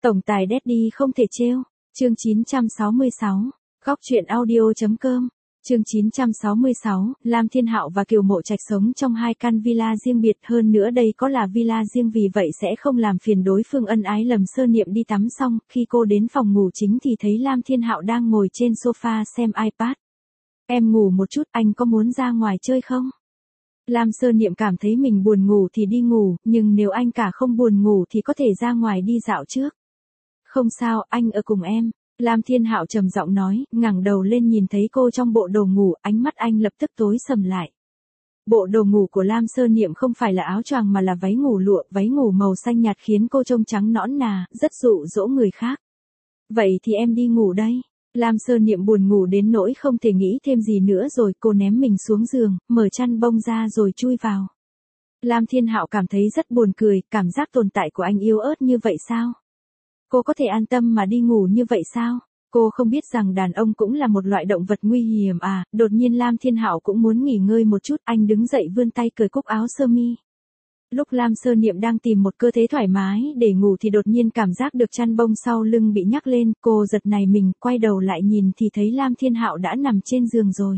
Tổng tài Daddy không thể trêu. Chương 966. Góc truyện audio.com. Chương 966, Lam Thiên Hạo và Kiều Mộ Trạch sống trong hai căn villa riêng biệt, hơn nữa đây có là villa riêng vì vậy sẽ không làm phiền đối phương ân ái. Lâm Sơ Niệm đi tắm xong, khi cô đến phòng ngủ chính thì thấy Lam Thiên Hạo đang ngồi trên sofa xem iPad. Em ngủ một chút, anh có muốn ra ngoài chơi không? Lam Sơ Niệm cảm thấy mình buồn ngủ thì đi ngủ, nhưng nếu anh cả không buồn ngủ thì có thể ra ngoài đi dạo trước. Không sao, anh ở cùng em. Lam Thiên Hạo trầm giọng nói, ngẩng đầu lên nhìn thấy cô trong bộ đồ ngủ, ánh mắt anh lập tức tối sầm lại. Bộ đồ ngủ của Lam Sơ Niệm không phải là áo choàng mà là váy ngủ lụa, váy ngủ màu xanh nhạt khiến cô trông trắng nõn nà, rất dụ dỗ người khác. Vậy thì em đi ngủ đây. Lam Sơ Niệm buồn ngủ đến nỗi không thể nghĩ thêm gì nữa rồi, cô ném mình xuống giường, mở chăn bông ra rồi chui vào. Lam Thiên Hạo cảm thấy rất buồn cười, cảm giác tồn tại của anh yếu ớt như vậy sao? Cô có thể an tâm mà đi ngủ như vậy sao? Cô không biết rằng đàn ông cũng là một loại động vật nguy hiểm à? Đột nhiên Lam Thiên Hạo cũng muốn nghỉ ngơi một chút, anh đứng dậy vươn tay cởi cúc áo sơ mi. Lúc Lam Sơ Niệm đang tìm một cơ thế thoải mái để ngủ thì đột nhiên cảm giác được chăn bông sau lưng bị nhắc lên, cô giật nảy mình, quay đầu lại nhìn thì thấy Lam Thiên Hạo đã nằm trên giường rồi.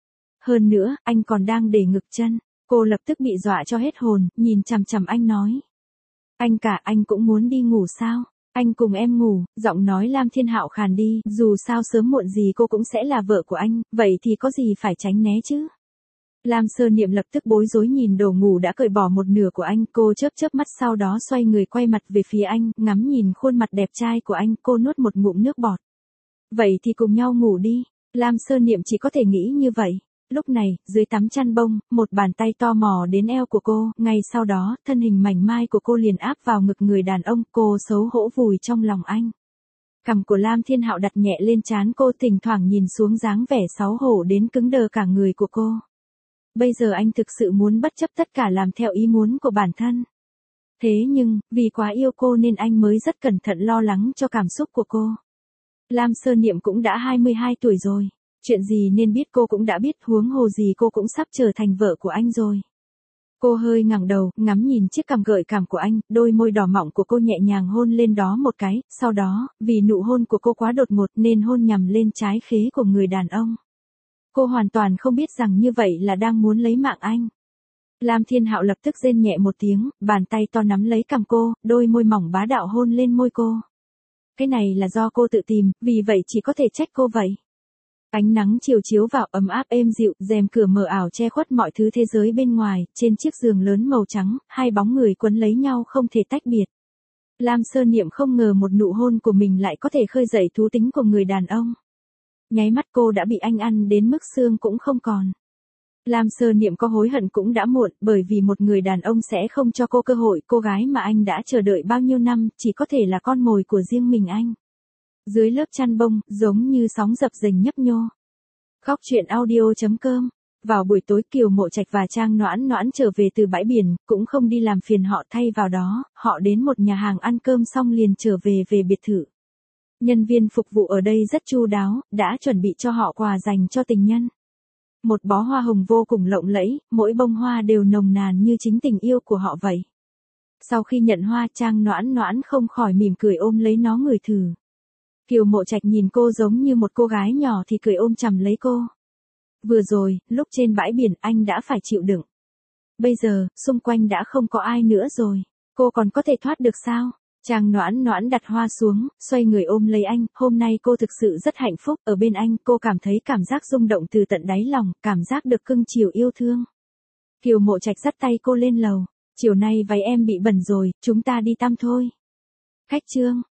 Hơn nữa, anh còn đang để ngực chân. Cô lập tức bị dọa cho hết hồn, nhìn chằm chằm anh nói. Anh cả, anh cũng muốn đi ngủ sao? Anh cùng em ngủ. Giọng nói Lam Thiên Hạo khàn đi, dù sao sớm muộn gì cô cũng sẽ là vợ của anh, vậy thì có gì phải tránh né chứ? Lam Sơ Niệm lập tức bối rối nhìn đồ ngủ đã cởi bỏ một nửa của anh, cô chớp chớp mắt sau đó xoay người quay mặt về phía anh, ngắm nhìn khuôn mặt đẹp trai của anh, cô nuốt một ngụm nước bọt. Vậy thì cùng nhau ngủ đi. Lam Sơ Niệm chỉ có thể nghĩ như vậy. Lúc này, dưới tấm chăn bông, một bàn tay to mò đến eo của cô, ngay sau đó, thân hình mảnh mai của cô liền áp vào ngực người đàn ông, cô xấu hổ vùi trong lòng anh. Cằm của Lam Thiên Hạo đặt nhẹ lên trán cô, thỉnh thoảng nhìn xuống dáng vẻ xấu hổ đến cứng đờ cả người của cô. Bây giờ anh thực sự muốn bất chấp tất cả làm theo ý muốn của bản thân. Thế nhưng, vì quá yêu cô nên anh mới rất cẩn thận lo lắng cho cảm xúc của cô. Lam Sơ Niệm cũng đã 22 tuổi rồi. Chuyện gì nên biết cô cũng đã biết, huống hồ gì cô cũng sắp trở thành vợ của anh rồi. Cô hơi ngẩng đầu, ngắm nhìn chiếc cằm gợi cảm của anh, đôi môi đỏ mọng của cô nhẹ nhàng hôn lên đó một cái, sau đó, vì nụ hôn của cô quá đột ngột nên hôn nhằm lên trái khế của người đàn ông. Cô hoàn toàn không biết rằng như vậy là đang muốn lấy mạng anh. Lam Thiên Hạo lập tức rên nhẹ một tiếng, bàn tay to nắm lấy cằm cô, đôi môi mỏng bá đạo hôn lên môi cô. Cái này là do cô tự tìm, vì vậy chỉ có thể trách cô vậy. Ánh nắng chiều chiếu vào ấm áp êm dịu, rèm cửa mờ ảo che khuất mọi thứ thế giới bên ngoài, trên chiếc giường lớn màu trắng, hai bóng người quấn lấy nhau không thể tách biệt. Lam Sơ Niệm không ngờ một nụ hôn của mình lại có thể khơi dậy thú tính của người đàn ông. Nháy mắt cô đã bị anh ăn đến mức xương cũng không còn. Lam Sơ Niệm có hối hận cũng đã muộn, bởi vì một người đàn ông sẽ không cho cô cơ hội, cô gái mà anh đã chờ đợi bao nhiêu năm, chỉ có thể là con mồi của riêng mình anh. Dưới lớp chăn bông, giống như sóng dập dềnh nhấp nhô. Góc truyện audio.com. Vào buổi tối Kiều Mộ Trạch và Trang Noãn Noãn trở về từ bãi biển, cũng không đi làm phiền họ, thay vào đó, họ đến một nhà hàng ăn cơm xong liền trở về biệt thự. Nhân viên phục vụ ở đây rất chu đáo, đã chuẩn bị cho họ quà dành cho tình nhân. Một bó hoa hồng vô cùng lộng lẫy, mỗi bông hoa đều nồng nàn như chính tình yêu của họ vậy. Sau khi nhận hoa, Trang Noãn Noãn không khỏi mỉm cười ôm lấy nó ngửi thử. Kiều Mộ Trạch nhìn cô giống như một cô gái nhỏ thì cười ôm chầm lấy cô. Vừa rồi, lúc trên bãi biển anh đã phải chịu đựng. Bây giờ, xung quanh đã không có ai nữa rồi. Cô còn có thể thoát được sao? Trang Noãn Noãn đặt hoa xuống, xoay người ôm lấy anh. Hôm nay cô thực sự rất hạnh phúc, ở bên anh cô cảm thấy cảm giác rung động từ tận đáy lòng, cảm giác được cưng chiều yêu thương. Kiều Mộ Trạch dắt tay cô lên lầu. Chiều nay váy em bị bẩn rồi, chúng ta đi tắm thôi. Khách trương.